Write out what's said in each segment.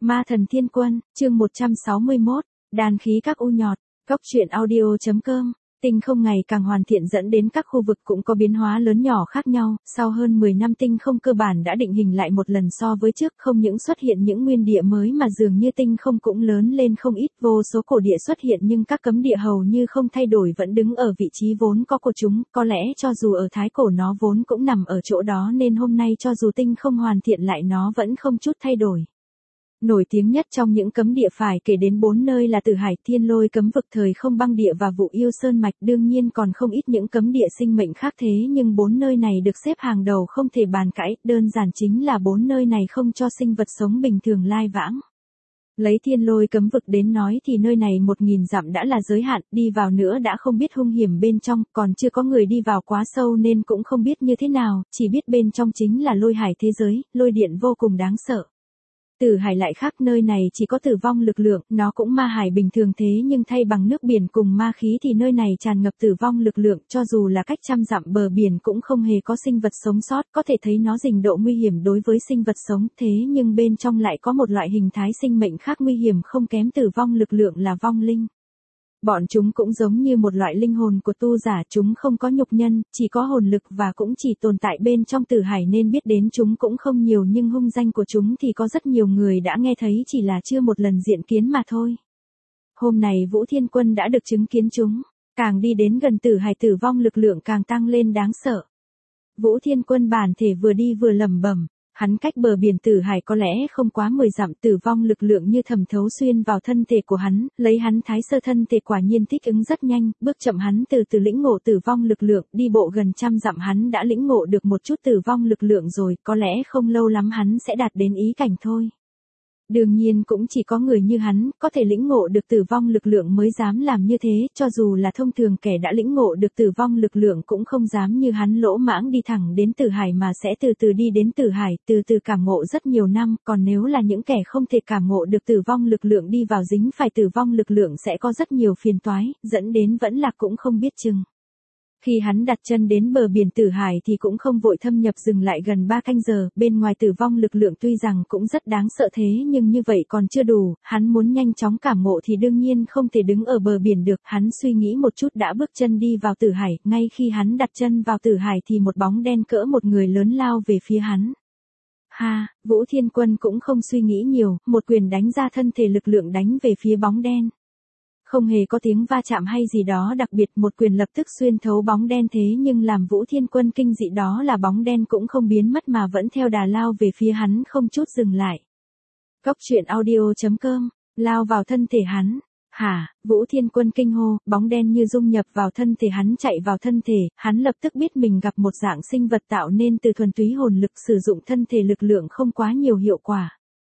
Ma thần thiên quân, chương 161, đàn khí các u nhọt, góc truyện audio.com. Tinh không ngày càng hoàn thiện dẫn đến các khu vực cũng có biến hóa lớn nhỏ khác nhau, sau hơn 10 năm tinh không cơ bản đã định hình lại một lần so với trước, không những xuất hiện những nguyên địa mới mà dường như tinh không cũng lớn lên không ít, vô số cổ địa xuất hiện nhưng các cấm địa hầu như không thay đổi vẫn đứng ở vị trí vốn có của chúng, có lẽ cho dù ở thái cổ nó vốn cũng nằm ở chỗ đó nên hôm nay cho dù tinh không hoàn thiện lại nó vẫn không chút thay đổi. Nổi tiếng nhất trong những cấm địa phải kể đến 4 nơi là Tử Hải, Thiên Lôi cấm vực, Thời Không băng địa và Vụ Yêu Sơn mạch, đương nhiên còn không ít những cấm địa sinh mệnh khác thế nhưng 4 nơi này được xếp hàng đầu không thể bàn cãi, đơn giản chính là 4 nơi này không cho sinh vật sống bình thường lai vãng. Lấy Thiên Lôi cấm vực đến nói thì nơi này 1000 dặm đã là giới hạn, đi vào nữa đã không biết hung hiểm bên trong, còn chưa có người đi vào quá sâu nên cũng không biết như thế nào, chỉ biết bên trong chính là lôi hải thế giới, lôi điện vô cùng đáng sợ. Tử Hải lại khác, nơi này chỉ có tử vong lực lượng, nó cũng ma hải bình thường thế nhưng thay bằng nước biển cùng ma khí thì nơi này tràn ngập tử vong lực lượng, cho dù là cách trăm dặm bờ biển cũng không hề có sinh vật sống sót, có thể thấy nó trình độ nguy hiểm đối với sinh vật sống, thế nhưng bên trong lại có một loại hình thái sinh mệnh khác nguy hiểm không kém tử vong lực lượng là vong linh. Bọn chúng cũng giống như một loại linh hồn của tu giả, chúng không có nhục nhân, chỉ có hồn lực và cũng chỉ tồn tại bên trong Tử Hải nên biết đến chúng cũng không nhiều nhưng hung danh của chúng thì có rất nhiều người đã nghe thấy chỉ là chưa một lần diện kiến mà thôi. Hôm nay Vũ Thiên Quân đã được chứng kiến chúng, càng đi đến gần Tử Hải tử vong lực lượng càng tăng lên đáng sợ. Vũ Thiên Quân bản thể vừa đi vừa lẩm bẩm. Hắn cách bờ biển Tử Hải có lẽ không quá 10 dặm, tử vong lực lượng như thẩm thấu xuyên vào thân thể của hắn, lấy hắn thái sơ thân thể quả nhiên thích ứng rất nhanh, bước chậm hắn từ từ lĩnh ngộ tử vong lực lượng, đi bộ gần trăm dặm hắn đã lĩnh ngộ được một chút tử vong lực lượng rồi, có lẽ không lâu lắm hắn sẽ đạt đến ý cảnh thôi. Đương nhiên cũng chỉ có người như hắn, có thể lĩnh ngộ được tử vong lực lượng mới dám làm như thế, cho dù là thông thường kẻ đã lĩnh ngộ được tử vong lực lượng cũng không dám như hắn lỗ mãng đi thẳng đến Tử Hải mà sẽ từ từ đi đến Tử Hải, từ từ cảm ngộ rất nhiều năm, còn nếu là những kẻ không thể cảm ngộ được tử vong lực lượng đi vào dính phải tử vong lực lượng sẽ có rất nhiều phiền toái, dẫn đến vẫn lạc cũng không biết chừng. Khi hắn đặt chân đến bờ biển Tử Hải thì cũng không vội thâm nhập, dừng lại gần 3 canh giờ, bên ngoài tử vong lực lượng tuy rằng cũng rất đáng sợ thế nhưng như vậy còn chưa đủ, hắn muốn nhanh chóng cảm ngộ thì đương nhiên không thể đứng ở bờ biển được, hắn suy nghĩ một chút đã bước chân đi vào Tử Hải, ngay khi hắn đặt chân vào Tử Hải thì một bóng đen cỡ một người lớn lao về phía hắn. Ha, Vũ Thiên Quân cũng không suy nghĩ nhiều, một quyền đánh ra, thân thể lực lượng đánh về phía bóng đen. Không hề có tiếng va chạm hay gì đó đặc biệt, một quyền lập tức xuyên thấu bóng đen thế nhưng làm Vũ Thiên Quân kinh dị đó là bóng đen cũng không biến mất mà vẫn theo đà lao về phía hắn không chút dừng lại. Góc truyện audio.com, lao vào thân thể hắn. Hả, Vũ Thiên Quân kinh hô, bóng đen như dung nhập vào thân thể hắn, chạy vào thân thể, hắn lập tức biết mình gặp một dạng sinh vật tạo nên từ thuần túy hồn lực, sử dụng thân thể lực lượng không quá nhiều hiệu quả.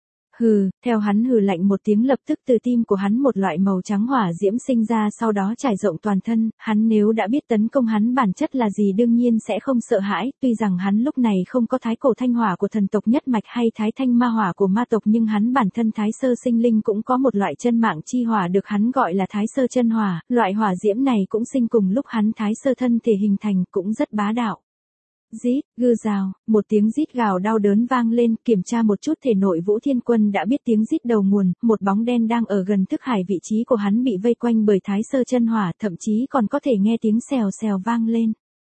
Hừ, theo hắn hừ lạnh một tiếng lập tức từ tim của hắn một loại màu trắng hỏa diễm sinh ra sau đó trải rộng toàn thân, hắn nếu đã biết tấn công hắn bản chất là gì đương nhiên sẽ không sợ hãi, tuy rằng hắn lúc này không có thái cổ thanh hỏa của thần tộc nhất mạch hay thái thanh ma hỏa của ma tộc nhưng hắn bản thân thái sơ sinh linh cũng có một loại chân mạng chi hỏa được hắn gọi là thái sơ chân hỏa, loại hỏa diễm này cũng sinh cùng lúc hắn thái sơ thân thể hình thành cũng rất bá đạo. Rít, gừ rào, một tiếng rít gào đau đớn vang lên, kiểm tra một chút thể nội Vũ Thiên Quân đã biết tiếng rít đầu nguồn, một bóng đen đang ở gần thức hải, vị trí của hắn bị vây quanh bởi thái sơ chân hỏa, thậm chí còn có thể nghe tiếng xèo xèo vang lên.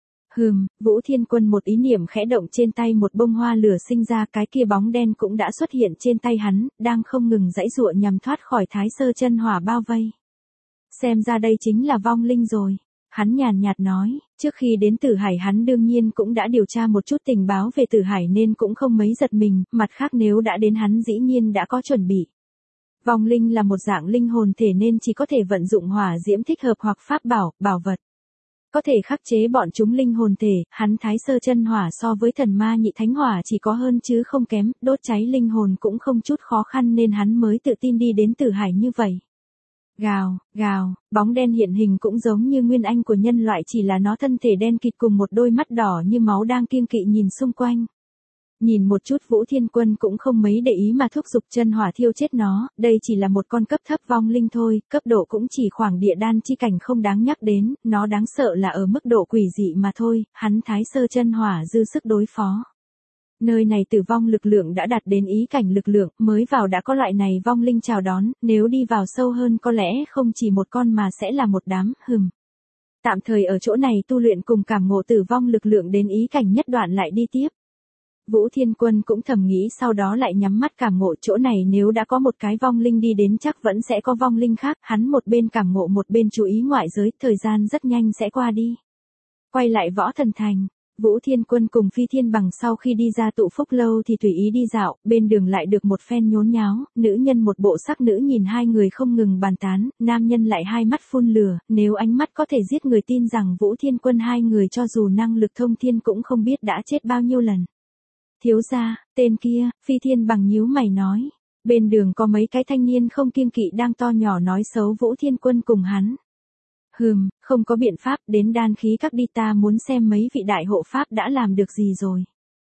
Vũ Thiên Quân một ý niệm khẽ động, trên tay một bông hoa lửa sinh ra, cái kia bóng đen cũng đã xuất hiện trên tay hắn, đang không ngừng giãy giụa nhằm thoát khỏi thái sơ chân hỏa bao vây. Xem ra đây chính là vong linh rồi. Hắn nhàn nhạt nói, trước khi đến Tử Hải hắn đương nhiên cũng đã điều tra một chút tình báo về Tử Hải nên cũng không mấy giật mình, mặt khác nếu đã đến hắn dĩ nhiên đã có chuẩn bị. Vong linh là một dạng linh hồn thể nên chỉ có thể vận dụng hỏa diễm thích hợp hoặc pháp bảo, bảo vật. Có thể khắc chế bọn chúng linh hồn thể, hắn thái sơ chân hỏa so với thần ma nhị thánh hỏa chỉ có hơn chứ không kém, đốt cháy linh hồn cũng không chút khó khăn nên hắn mới tự tin đi đến Tử Hải như vậy. Gào, gào, bóng đen hiện hình cũng giống như nguyên anh của nhân loại chỉ là nó thân thể đen kịt cùng một đôi mắt đỏ như máu đang kiêng kỵ nhìn xung quanh. Nhìn một chút Vũ Thiên Quân cũng không mấy để ý mà thúc giục chân hỏa thiêu chết nó, đây chỉ là một con cấp thấp vong linh thôi, cấp độ cũng chỉ khoảng địa đan chi cảnh không đáng nhắc đến, nó đáng sợ là ở mức độ quỷ dị mà thôi, hắn thái sơ chân hỏa dư sức đối phó. Nơi này tử vong lực lượng đã đạt đến ý cảnh lực lượng, mới vào đã có loại này vong linh chào đón, nếu đi vào sâu hơn có lẽ không chỉ một con mà sẽ là một đám, Tạm thời ở chỗ này tu luyện cùng cảm ngộ tử vong lực lượng đến ý cảnh nhất đoạn lại đi tiếp. Vũ Thiên Quân cũng thầm nghĩ sau đó lại nhắm mắt cảm ngộ chỗ này nếu đã có một cái vong linh đi đến chắc vẫn sẽ có vong linh khác, hắn một bên cảm ngộ một bên chú ý ngoại giới, thời gian rất nhanh sẽ qua đi. Quay lại Võ Thần Thành, Vũ Thiên Quân cùng Phi Thiên Bằng sau khi đi ra tụ phúc lâu thì tùy ý đi dạo, bên đường lại được một phen nhốn nháo, nữ nhân một bộ sắc nữ nhìn hai người không ngừng bàn tán, nam nhân lại hai mắt phun lửa, nếu ánh mắt có thể giết người tin rằng Vũ Thiên Quân hai người cho dù năng lực thông thiên cũng không biết đã chết bao nhiêu lần. Thiếu gia, tên kia, Phi Thiên Bằng nhíu mày nói, bên đường có mấy cái thanh niên không kiêng kỵ đang to nhỏ nói xấu Vũ Thiên Quân cùng hắn. Không có biện pháp, đến đan khí các đi ta muốn xem mấy vị đại hộ pháp đã làm được gì rồi.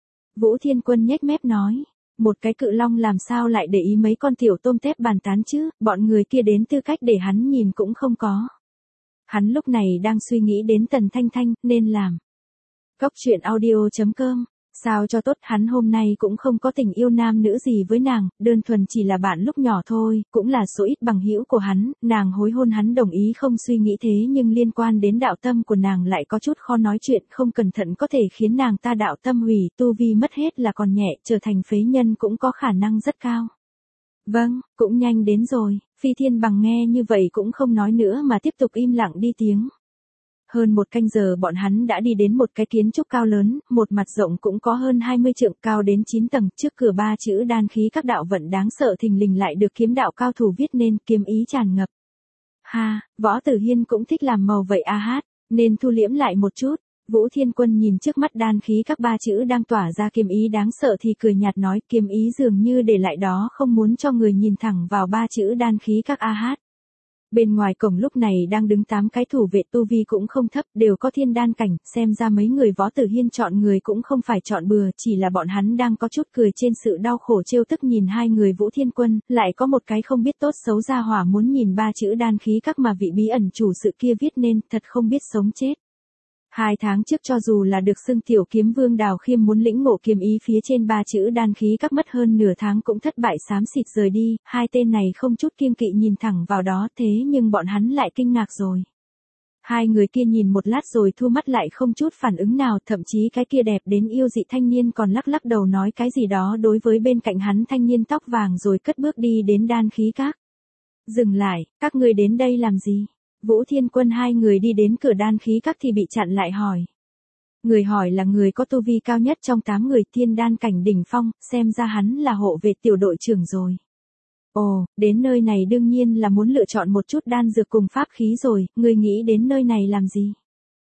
Vũ Thiên Quân nhếch mép nói, một cái cự long làm sao lại để ý mấy con tiểu tôm tép bàn tán chứ, bọn người kia đến tư cách để hắn nhìn cũng không có. Hắn lúc này đang suy nghĩ đến Tần Thanh Thanh, nên làm. Cốc truyện audio.com. Sao cho tốt, hắn hôm nay cũng không có tình yêu nam nữ gì với nàng, đơn thuần chỉ là bạn lúc nhỏ thôi, cũng là số ít bằng hữu của hắn, nàng hối hôn hắn đồng ý không suy nghĩ thế nhưng liên quan đến đạo tâm của nàng lại có chút khó nói chuyện, không cẩn thận có thể khiến nàng ta đạo tâm hủy, tu vi mất hết là còn nhẹ, trở thành phế nhân cũng có khả năng rất cao. Vâng, cũng nhanh đến rồi, Phi Thiên Bằng nghe như vậy cũng không nói nữa mà tiếp tục im lặng đi tiếng. Hơn một canh giờ bọn hắn đã đi đến một cái kiến trúc cao lớn, một mặt rộng cũng có hơn 20 trượng cao đến 9 tầng, trước cửa ba chữ đan khí các đạo vận đáng sợ thình lình lại được kiếm đạo cao thủ viết nên kiếm ý tràn ngập. Ha, Võ Tử Hiên cũng thích làm màu vậy a hát, nên thu liễm lại một chút. Vũ Thiên Quân nhìn trước mắt đan khí các ba chữ đang tỏa ra kiếm ý đáng sợ thì cười nhạt nói kiếm ý dường như để lại đó không muốn cho người nhìn thẳng vào ba chữ đan khí các a hát. Bên ngoài cổng lúc này đang đứng 8 cái thủ vệ tu vi cũng không thấp, đều có thiên đan cảnh, xem ra mấy người Võ Tử Hiên chọn người cũng không phải chọn bừa, chỉ là bọn hắn đang có chút cười trên sự đau khổ trêu tức nhìn hai người Vũ Thiên Quân, lại có một cái không biết tốt xấu ra hỏa muốn nhìn ba chữ đan khí các mà vị bí ẩn chủ sự kia viết nên, thật không biết sống chết. 2 tháng trước cho dù là được xưng tiểu kiếm vương Đào Khiêm muốn lĩnh ngộ kiếm ý phía trên ba chữ đan khí các mất hơn nửa tháng cũng thất bại xám xịt rời đi, hai tên này không chút kiêng kỵ nhìn thẳng vào đó thế nhưng bọn hắn lại kinh ngạc rồi. Hai người kia nhìn một lát rồi thu mắt lại không chút phản ứng nào, thậm chí cái kia đẹp đến yêu dị thanh niên còn lắc lắc đầu nói cái gì đó đối với bên cạnh hắn thanh niên tóc vàng rồi cất bước đi đến đan khí các. Dừng lại, các ngươi đến đây làm gì? Vũ Thiên Quân hai người đi đến cửa đan khí các thì bị chặn lại hỏi. Người hỏi là người có tu vi cao nhất trong 8 người thiên đan cảnh đỉnh phong, xem ra hắn là hộ vệ tiểu đội trưởng rồi. Ồ, đến nơi này đương nhiên là muốn lựa chọn một chút đan dược cùng pháp khí rồi, người nghĩ đến nơi này làm gì?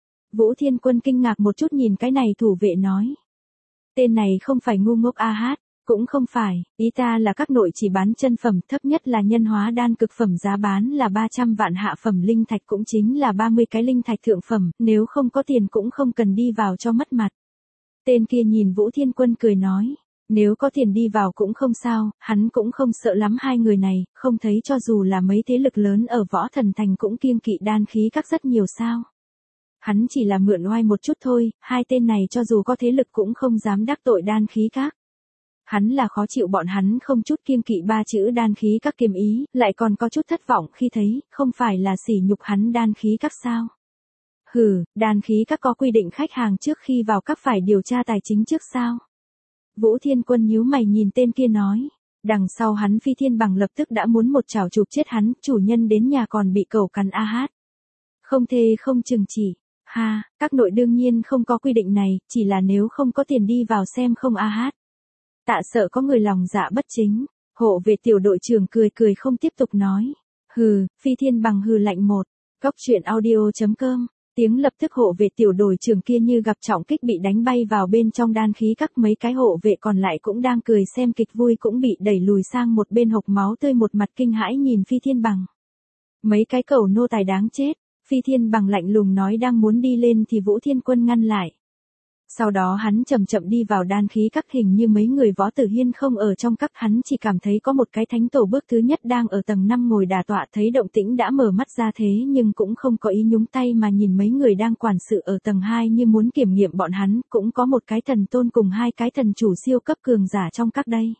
Vũ Thiên Quân kinh ngạc một chút nhìn cái này thủ vệ nói. Tên này không phải ngu ngốc a hát. Cũng không phải, ý ta là các nội chỉ bán chân phẩm, thấp nhất là nhân hóa đan cực phẩm giá bán là 300 vạn, hạ phẩm linh thạch cũng chính là 30 cái linh thạch thượng phẩm, nếu không có tiền cũng không cần đi vào cho mất mặt. Tên kia nhìn Vũ Thiên Quân cười nói, nếu có tiền đi vào cũng không sao, hắn cũng không sợ lắm hai người này, không thấy cho dù là mấy thế lực lớn ở Võ Thần Thành cũng kiêng kỵ đan khí các rất nhiều sao. Hắn chỉ là mượn oai một chút thôi, hai tên này cho dù có thế lực cũng không dám đắc tội đan khí các. Hắn là khó chịu bọn hắn không chút kiêng kỵ ba chữ đan khí các kiếm ý, lại còn có chút thất vọng khi thấy, không phải là sỉ nhục hắn đan khí các sao. Đan khí các có quy định khách hàng trước khi vào các phải điều tra tài chính trước sao. Vũ Thiên Quân nhíu mày nhìn tên kia nói, đằng sau hắn Phi Thiên Bằng lập tức đã muốn một chảo chụp chết hắn, chủ nhân đến nhà còn bị cẩu cắn a hát. Không thề không chừng chỉ, các nội đương nhiên không có quy định này, chỉ là nếu không có tiền đi vào xem không a hát. Tạ sợ có người lòng dạ bất chính, hộ vệ tiểu đội trưởng cười không tiếp tục nói. Phi Thiên Bằng hừ lạnh một, cốc truyện audio.com, tiếng lập tức hộ vệ tiểu đội trưởng kia như gặp trọng kích bị đánh bay vào bên trong đan khí các, mấy cái hộ vệ còn lại cũng đang cười xem kịch vui cũng bị đẩy lùi sang một bên hộc máu tươi một mặt kinh hãi nhìn Phi Thiên Bằng. Mấy cái cẩu nô tài đáng chết, Phi Thiên Bằng lạnh lùng nói đang muốn đi lên thì Vũ Thiên Quân ngăn lại. Sau đó hắn chậm chậm đi vào đan khí các, hình như mấy người Võ Tử Hiên không ở trong các, hắn chỉ cảm thấy có một cái thánh tổ bước thứ nhất đang ở tầng 5 ngồi đả tọa, thấy động tĩnh đã mở mắt ra thế nhưng cũng không có ý nhúng tay mà nhìn mấy người đang quản sự ở tầng 2 như muốn kiểm nghiệm bọn hắn, cũng có một cái thần tôn cùng hai cái thần chủ siêu cấp cường giả trong các đây.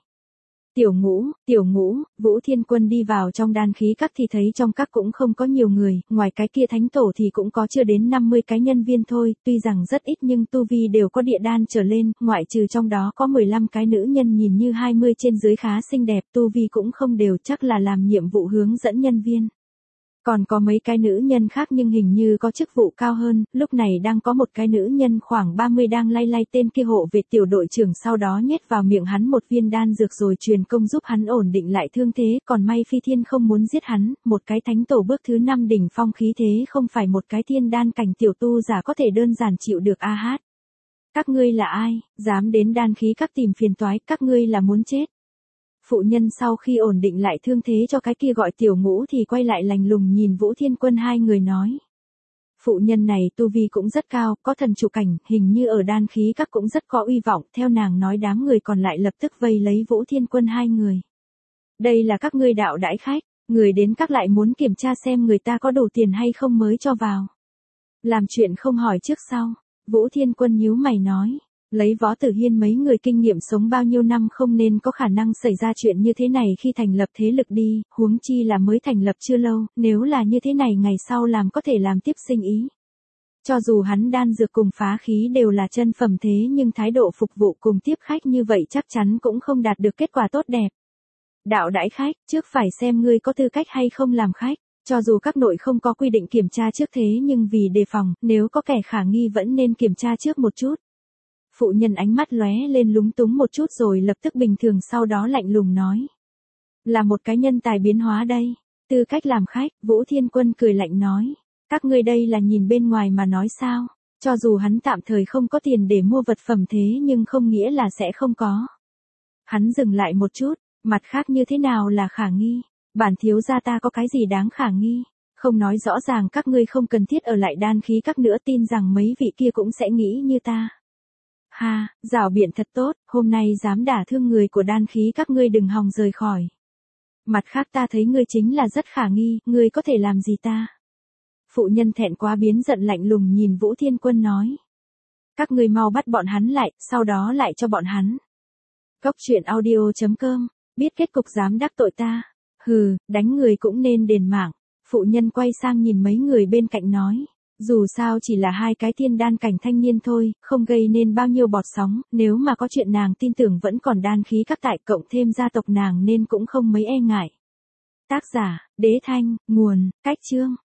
Tiểu ngũ, Vũ Thiên Quân đi vào trong đan khí các thì thấy trong các cũng không có nhiều người, ngoài cái kia thánh tổ thì cũng có chưa đến 50 cái nhân viên thôi, tuy rằng rất ít nhưng tu vi đều có địa đan trở lên, ngoại trừ trong đó có 15 cái nữ nhân nhìn như 20 trên dưới khá xinh đẹp, tu vi cũng không đều, chắc là làm nhiệm vụ hướng dẫn nhân viên. Còn có mấy cái nữ nhân khác nhưng hình như có chức vụ cao hơn, lúc này đang có một cái nữ nhân khoảng 30 đang lay lay tên kia hộ vệ tiểu đội trưởng, sau đó nhét vào miệng hắn một viên đan dược rồi truyền công giúp hắn ổn định lại thương thế, còn may Phi Thiên không muốn giết hắn, một cái thánh tổ bước thứ 5 đỉnh phong khí thế không phải một cái thiên đan cảnh tiểu tu giả có thể đơn giản chịu được a hát. Các ngươi là ai, dám đến đan khí các tìm phiền toái, các ngươi là muốn chết. Phụ nhân sau khi ổn định lại thương thế cho cái kia gọi Tiểu Ngũ thì quay lại lạnh lùng nhìn Vũ Thiên Quân, hai người nói. Phụ nhân này tu vi cũng rất cao, có thần chủ cảnh, hình như ở đan khí các cũng rất có uy vọng, theo nàng nói đám người còn lại lập tức vây lấy Vũ Thiên Quân hai người. Đây là các ngươi đạo đãi khách, người đến các lại muốn kiểm tra xem người ta có đủ tiền hay không mới cho vào. Làm chuyện không hỏi trước sau, Vũ Thiên Quân nhíu mày nói. Lấy Võ Tử Hiên mấy người kinh nghiệm sống bao nhiêu năm không nên có khả năng xảy ra chuyện như thế này khi thành lập thế lực đi, huống chi là mới thành lập chưa lâu, nếu là như thế này ngày sau làm có thể làm tiếp sinh ý. Cho dù hắn đan dược cùng phá khí đều là chân phẩm thế nhưng thái độ phục vụ cùng tiếp khách như vậy chắc chắn cũng không đạt được kết quả tốt đẹp. Đạo đãi khách, trước phải xem ngươi có tư cách hay không làm khách. Cho dù các nội không có quy định kiểm tra trước thế nhưng vì đề phòng, nếu có kẻ khả nghi vẫn nên kiểm tra trước một chút. Phụ nhân ánh mắt lóe lên lúng túng một chút rồi lập tức bình thường, sau đó lạnh lùng nói. Là một cái nhân tài biến hóa đây. Tư cách làm khách, Vũ Thiên Quân cười lạnh nói. Các ngươi đây là nhìn bên ngoài mà nói sao? Cho dù hắn tạm thời không có tiền để mua vật phẩm thế nhưng không nghĩa là sẽ không có. Hắn dừng lại một chút, mặt khác như thế nào là khả nghi? Bản thiếu gia ta có cái gì đáng khả nghi? Không nói rõ ràng các ngươi không cần thiết ở lại đan khí các nữa, tin rằng mấy vị kia cũng sẽ nghĩ như ta. Ha, rảo biện thật tốt, hôm nay dám đả thương người của đan khí các ngươi đừng hòng rời khỏi. Mặt khác ta thấy ngươi chính là rất khả nghi, ngươi có thể làm gì ta? Phụ nhân thẹn quá biến giận lạnh lùng nhìn Vũ Thiên Quân nói. Các ngươi mau bắt bọn hắn lại, sau đó lại cho bọn hắn. Cốc truyện audio.com, biết kết cục dám đắc tội ta. Hừ, đánh người cũng nên đền mạng. Phụ nhân quay sang nhìn mấy người bên cạnh nói. Dù sao chỉ là hai cái thiên đan cảnh thanh niên thôi, không gây nên bao nhiêu bọt sóng, nếu mà có chuyện nàng tin tưởng vẫn còn đan khí các tại, cộng thêm gia tộc nàng nên cũng không mấy e ngại. Tác giả, Đế Thanh, nguồn, Cách Chương.